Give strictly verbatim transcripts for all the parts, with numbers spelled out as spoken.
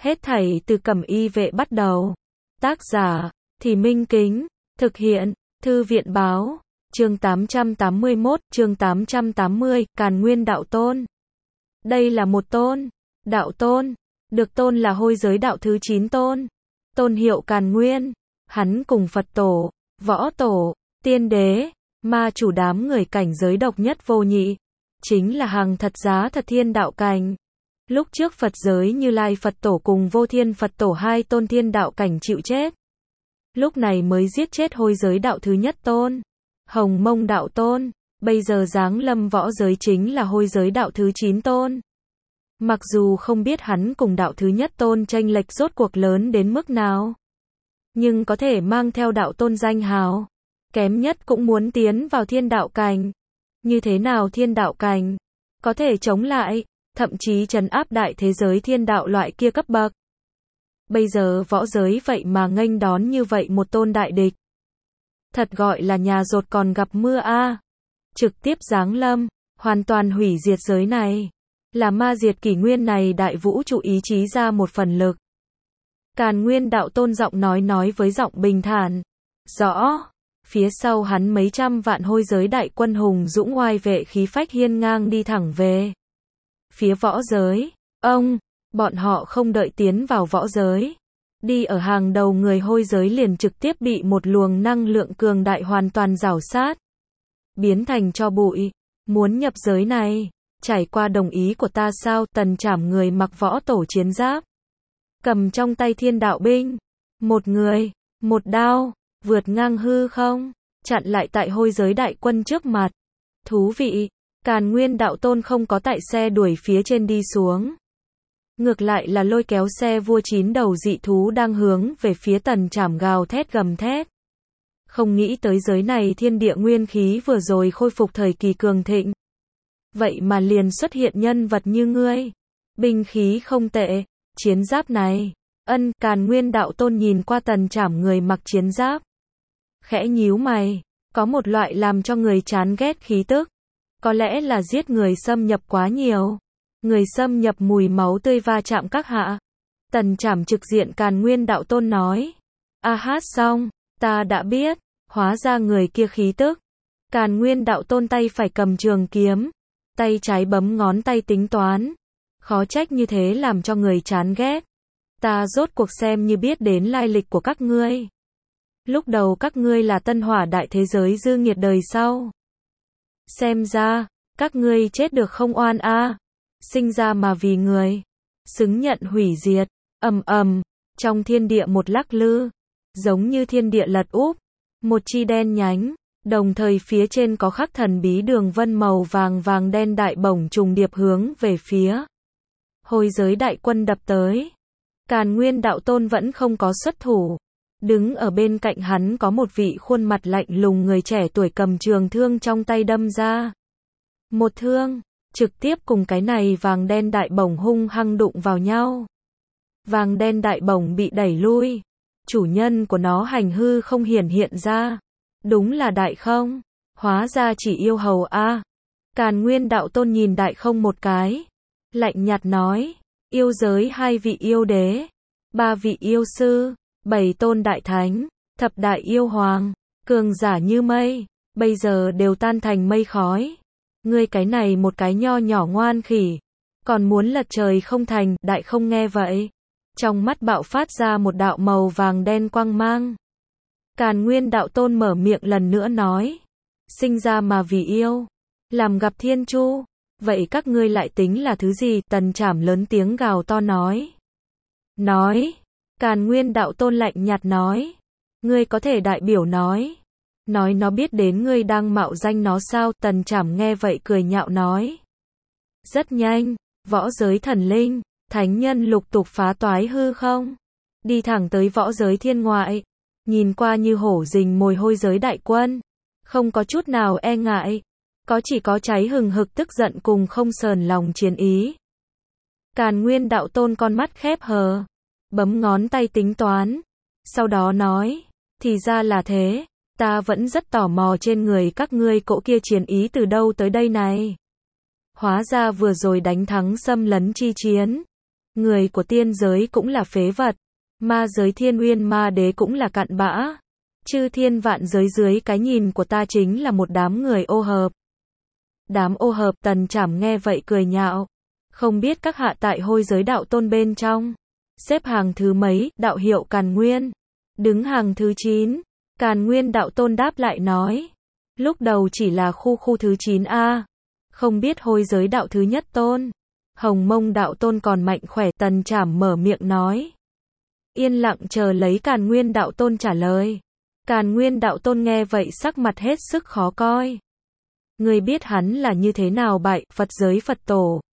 Hết thảy từ Cẩm Y vệ bắt đầu. Tác giả, Thì Minh Kính. Thực hiện, Thư viện Báo. Chương tám trăm tám mươi mốt, chương tám trăm tám mươi, Càn Nguyên Đạo Tôn. Đây là một tôn. Đạo Tôn. Được tôn là hôi giới đạo thứ chín tôn. Tôn hiệu Càn Nguyên. Hắn cùng Phật Tổ, Võ Tổ, Tiên Đế, Ma Chủ đám người cảnh giới độc nhất vô nhị. Chính là hàng thật giá thật thiên đạo cảnh. Lúc trước Phật giới Như Lai Phật Tổ cùng Vô Thiên Phật Tổ hai tôn thiên đạo cảnh chịu chết. Lúc này mới giết chết hôi giới đạo thứ nhất tôn. Hồng Mông Đạo Tôn. Bây giờ giáng lâm võ giới chính là hôi giới đạo thứ chín tôn. Mặc dù không biết hắn cùng đạo thứ nhất tôn chênh lệch rốt cuộc lớn đến mức nào, nhưng có thể mang theo đạo tôn danh hào. Kém nhất cũng muốn tiến vào thiên đạo cảnh. Như thế nào thiên đạo cảnh? Có thể chống lại, thậm chí trấn áp đại thế giới thiên đạo loại kia cấp bậc. Bây giờ võ giới vậy mà nghênh đón như vậy một tôn đại địch. Thật gọi là nhà rột còn gặp mưa a. À. Trực tiếp giáng lâm, hoàn toàn hủy diệt giới này. Là ma diệt kỷ nguyên này đại vũ trụ ý chí ra một phần lực. Càn Nguyên Đạo Tôn giọng nói nói với giọng bình thản. Rõ. Phía sau hắn mấy trăm vạn hôi giới đại quân hùng dũng oai vệ khí phách hiên ngang đi thẳng về phía võ giới. Ông, bọn họ không đợi tiến vào võ giới. Đi ở hàng đầu người hôi giới liền trực tiếp bị một luồng năng lượng cường đại hoàn toàn rảo sát. Biến thành tro bụi. Muốn nhập giới này, trải qua đồng ý của ta sao? Tần Trảm người mặc võ tổ chiến giáp. Cầm trong tay thiên đạo binh. Một người, một đao, vượt ngang hư không, chặn lại tại hôi giới đại quân trước mặt. Thú vị, Càn Nguyên Đạo Tôn không có tại xe đuổi phía trên đi xuống. Ngược lại là lôi kéo xe vua chín đầu dị thú đang hướng về phía Tần Trảm gào thét gầm thét. Không nghĩ tới giới này thiên địa nguyên khí vừa rồi khôi phục thời kỳ cường thịnh. Vậy mà liền xuất hiện nhân vật như ngươi. Binh khí không tệ, chiến giáp này. Ân, Càn Nguyên Đạo Tôn nhìn qua Tần Trảm người mặc chiến giáp. Khẽ nhíu mày, có một loại làm cho người chán ghét khí tức. Có lẽ là giết người xâm nhập quá nhiều. Người xâm nhập mùi máu tươi va chạm các hạ. Tần Trảm trực diện Càn Nguyên Đạo Tôn nói. A hát xong, ta đã biết, hóa ra người kia khí tức. Càn Nguyên Đạo Tôn tay phải cầm trường kiếm, tay trái bấm ngón tay tính toán. Khó trách như thế làm cho người chán ghét. Ta rốt cuộc xem như biết đến lai lịch của các ngươi. Lúc đầu các ngươi là tân hỏa đại thế giới dư nghiệt đời sau. Xem ra, các ngươi chết được không oan a. À. Sinh ra mà vì người, xứng nhận hủy diệt. Ầm ầm, trong thiên địa một lắc lư, giống như thiên địa lật úp, một chi đen nhánh, đồng thời phía trên có khắc thần bí đường vân màu vàng vàng đen đại bổng trùng điệp hướng về phía hôi giới đại quân đập tới. Càn Nguyên Đạo Tôn vẫn không có xuất thủ. Đứng ở bên cạnh hắn có một vị khuôn mặt lạnh lùng người trẻ tuổi cầm trường thương trong tay đâm ra. Một thương, trực tiếp cùng cái này vàng đen đại bổng hung hăng đụng vào nhau. Vàng đen đại bổng bị đẩy lui. Chủ nhân của nó hành hư không hiển hiện ra. Đúng là đại không. Hóa ra chỉ yêu hầu a. À. Càn Nguyên Đạo Tôn nhìn đại không một cái. Lạnh nhạt nói. Yêu giới hai vị yêu đế. Ba vị yêu sư. Bảy tôn đại thánh. Thập đại yêu hoàng. Cường giả như mây. Bây giờ đều tan thành mây khói. Ngươi cái này một cái nho nhỏ ngoan khỉ. Còn muốn lật trời không thành. Đại không nghe vậy. Trong mắt bạo phát ra một đạo màu vàng đen quang mang. Càn Nguyên Đạo Tôn mở miệng lần nữa nói. Sinh ra mà vì yêu. Làm gặp thiên chu. Vậy các ngươi lại tính là thứ gì? Tần Trảm lớn tiếng gào to nói. Nói. Càn Nguyên Đạo Tôn lạnh nhạt nói. Ngươi có thể đại biểu nói. Nói nó biết đến ngươi đang mạo danh nó sao? Tần Trảm nghe vậy cười nhạo nói. Rất nhanh, võ giới thần linh, thánh nhân lục tục phá toái hư không. Đi thẳng tới võ giới thiên ngoại. Nhìn qua như hổ rình mồi hôi giới đại quân. Không có chút nào e ngại. Có chỉ có cháy hừng hực tức giận cùng không sờn lòng chiến ý. Càn Nguyên Đạo Tôn con mắt khép hờ. Bấm ngón tay tính toán. Sau đó nói. Thì ra là thế. Ta vẫn rất tò mò trên người các ngươi cỗ kia chiến ý từ đâu tới đây này. Hóa ra vừa rồi đánh thắng xâm lấn chi chiến. Người của tiên giới cũng là phế vật, ma giới Thiên Uyên Ma Đế cũng là cặn bã. Chư thiên vạn giới dưới cái nhìn của ta chính là một đám người ô hợp. Đám ô hợp. Tần Trảm nghe vậy cười nhạo. Không biết các hạ tại hôi giới đạo tôn bên trong xếp hàng thứ mấy? Đạo hiệu Càn Nguyên. Đứng hàng thứ chín. Càn Nguyên đạo tôn đáp lại nói. Lúc đầu chỉ là khu khu thứ chín a. Không biết hôi giới đạo thứ nhất tôn. Hồng Mông đạo tôn còn mạnh khỏe. Tần Trảm mở miệng nói. Yên lặng chờ lấy Càn Nguyên đạo tôn trả lời. Càn Nguyên đạo tôn nghe vậy sắc mặt hết sức khó coi. Người biết hắn là như thế nào bại? Phật giới Phật tổ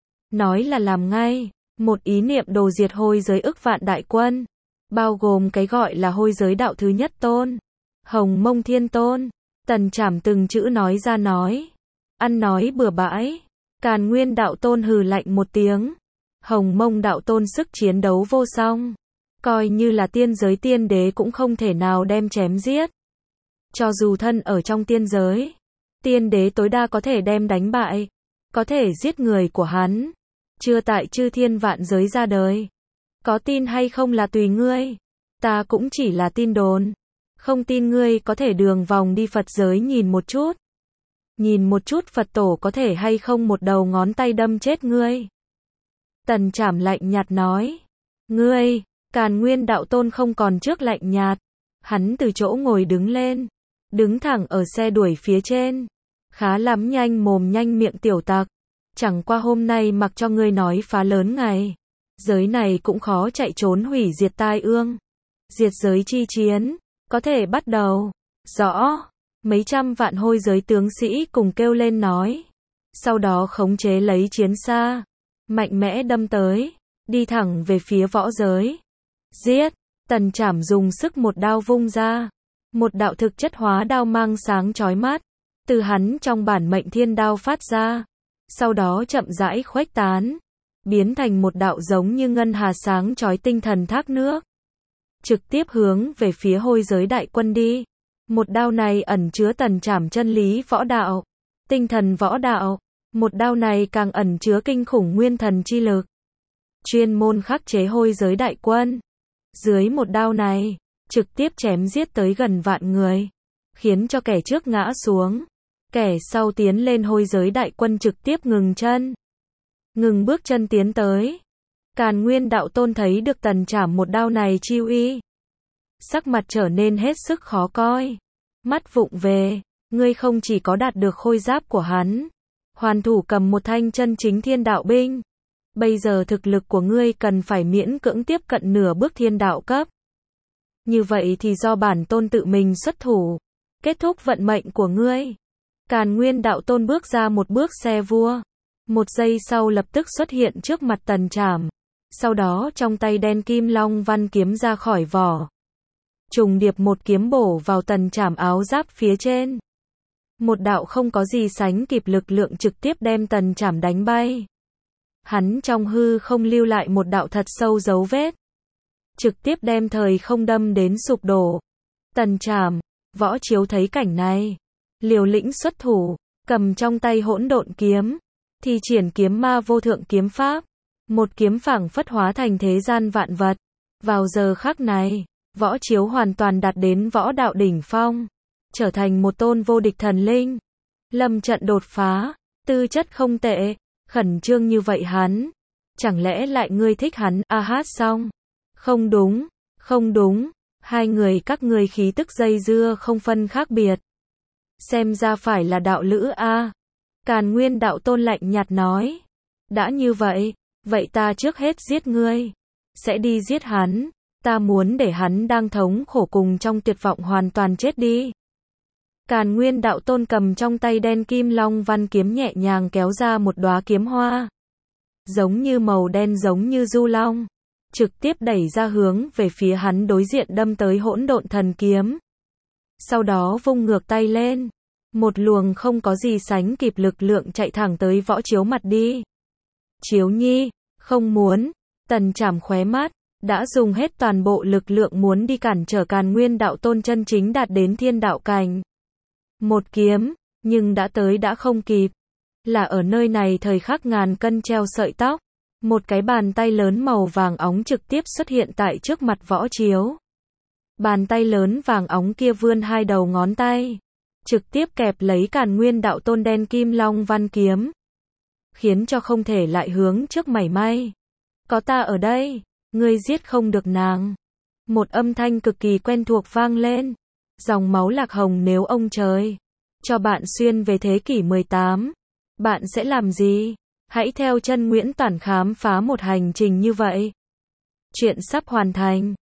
nói là làm ngay. Một ý niệm đồ diệt hôi giới ức vạn đại quân, bao gồm cái gọi là hôi giới đạo thứ nhất tôn, Hồng Mông thiên tôn. Tần Trảm từng chữ nói ra nói. Ăn nói bừa bãi. Càn Nguyên đạo tôn hừ lạnh một tiếng. Hồng Mông đạo tôn sức chiến đấu vô song. Coi như là tiên giới tiên đế cũng không thể nào đem chém giết. Cho dù thân ở trong tiên giới, tiên đế tối đa có thể đem đánh bại, có thể giết người của hắn. Chưa tại chư thiên vạn giới ra đời. Có tin hay không là tùy ngươi. Ta cũng chỉ là tin đồn. Không tin ngươi có thể đường vòng đi Phật giới nhìn một chút. Nhìn một chút Phật tổ có thể hay không một đầu ngón tay đâm chết ngươi. Tần Trảm lạnh nhạt nói. Ngươi, Càn Nguyên đạo tôn không còn trước lạnh nhạt. Hắn từ chỗ ngồi đứng lên. Đứng thẳng ở xe đuổi phía trên. Khá lắm, nhanh mồm nhanh miệng tiểu tặc. Chẳng qua hôm nay mặc cho ngươi nói phá lớn ngày. Giới này cũng khó chạy trốn hủy diệt tai ương. Diệt giới chi chiến. Có thể bắt đầu. Rõ. Mấy trăm vạn hôi giới tướng sĩ cùng kêu lên nói. Sau đó khống chế lấy chiến xa. Mạnh mẽ đâm tới. Đi thẳng về phía võ giới. Giết. Tần Trảm dùng sức một đao vung ra. Một đạo thực chất hóa đao mang sáng chói mắt. Từ hắn trong bản mệnh thiên đao phát ra. Sau đó chậm rãi khuếch tán. Biến thành một đạo giống như ngân hà sáng chói tinh thần thác nước. Trực tiếp hướng về phía hôi giới đại quân đi. Một đao này ẩn chứa Tần Trảm chân lý võ đạo. Tinh thần võ đạo. Một đao này càng ẩn chứa kinh khủng nguyên thần chi lực. Chuyên môn khắc chế hôi giới đại quân. Dưới một đao này, trực tiếp chém giết tới gần vạn người. Khiến cho kẻ trước ngã xuống. Kẻ sau tiến lên hôi giới đại quân trực tiếp ngừng chân. Ngừng bước chân tiến tới. Càn Nguyên đạo tôn thấy được Tần Trảm một đao này chi uy. Sắc mặt trở nên hết sức khó coi. Mắt vụng về. Ngươi không chỉ có đạt được khôi giáp của hắn. Hoàn thủ cầm một thanh chân chính thiên đạo binh. Bây giờ thực lực của ngươi cần phải miễn cưỡng tiếp cận nửa bước thiên đạo cấp. Như vậy thì do bản tôn tự mình xuất thủ. Kết thúc vận mệnh của ngươi. Càn Nguyên đạo tôn bước ra một bước xe vua. Một giây sau lập tức xuất hiện trước mặt Tần Trảm. Sau đó trong tay đen kim long văn kiếm ra khỏi vỏ. Trùng điệp một kiếm bổ vào Tần Trảm áo giáp phía trên. Một đạo không có gì sánh kịp lực lượng trực tiếp đem Tần Trảm đánh bay. Hắn trong hư không lưu lại một đạo thật sâu dấu vết. Trực tiếp đem thời không đâm đến sụp đổ. Tần Trảm, Võ Chiếu thấy cảnh này. Liều lĩnh xuất thủ, cầm trong tay hỗn độn kiếm. Thi triển kiếm ma vô thượng kiếm pháp. Một kiếm phảng phất hóa thành thế gian vạn vật. Vào giờ khắc này, Võ Chiếu hoàn toàn đạt đến võ đạo đỉnh phong. Trở thành một tôn vô địch thần linh. Lâm trận đột phá, tư chất không tệ. Khẩn trương như vậy hắn. Chẳng lẽ lại ngươi thích hắn? A hát xong. Không đúng, không đúng. Hai người các ngươi khí tức dây dưa không phân khác biệt. Xem ra phải là đạo lữ a. Càn Nguyên đạo tôn lạnh nhạt nói. Đã như vậy, vậy ta trước hết giết ngươi. Sẽ đi giết hắn. Ta muốn để hắn đang thống khổ cùng trong tuyệt vọng hoàn toàn chết đi. Càn Nguyên đạo tôn cầm trong tay đen kim long văn kiếm nhẹ nhàng kéo ra một đóa kiếm hoa. Giống như màu đen giống như du long. Trực tiếp đẩy ra hướng về phía hắn đối diện đâm tới hỗn độn thần kiếm. Sau đó vung ngược tay lên. Một luồng không có gì sánh kịp lực lượng chạy thẳng tới Võ Chiếu mặt đi. Chiếu nhi, không muốn. Tần Trảm khóe mắt. Đã dùng hết toàn bộ lực lượng muốn đi cản trở Càn Nguyên đạo tôn chân chính đạt đến thiên đạo cảnh. Một kiếm, nhưng đã tới đã không kịp. Là ở nơi này thời khắc ngàn cân treo sợi tóc. Một cái bàn tay lớn màu vàng óng trực tiếp xuất hiện tại trước mặt Võ Chiếu. Bàn tay lớn vàng óng kia vươn hai đầu ngón tay, trực tiếp kẹp lấy Càn Nguyên Đạo Tôn đen kim long văn kiếm, khiến cho không thể lại hướng trước mảy may. Có ta ở đây, ngươi giết không được nàng. Một âm thanh cực kỳ quen thuộc vang lên. Dòng máu Lạc Hồng, nếu ông trời cho bạn xuyên về thế kỷ mười tám, bạn sẽ làm gì? Hãy theo chân Nguyễn Toản khám phá một hành trình như vậy. Chuyện sắp hoàn thành.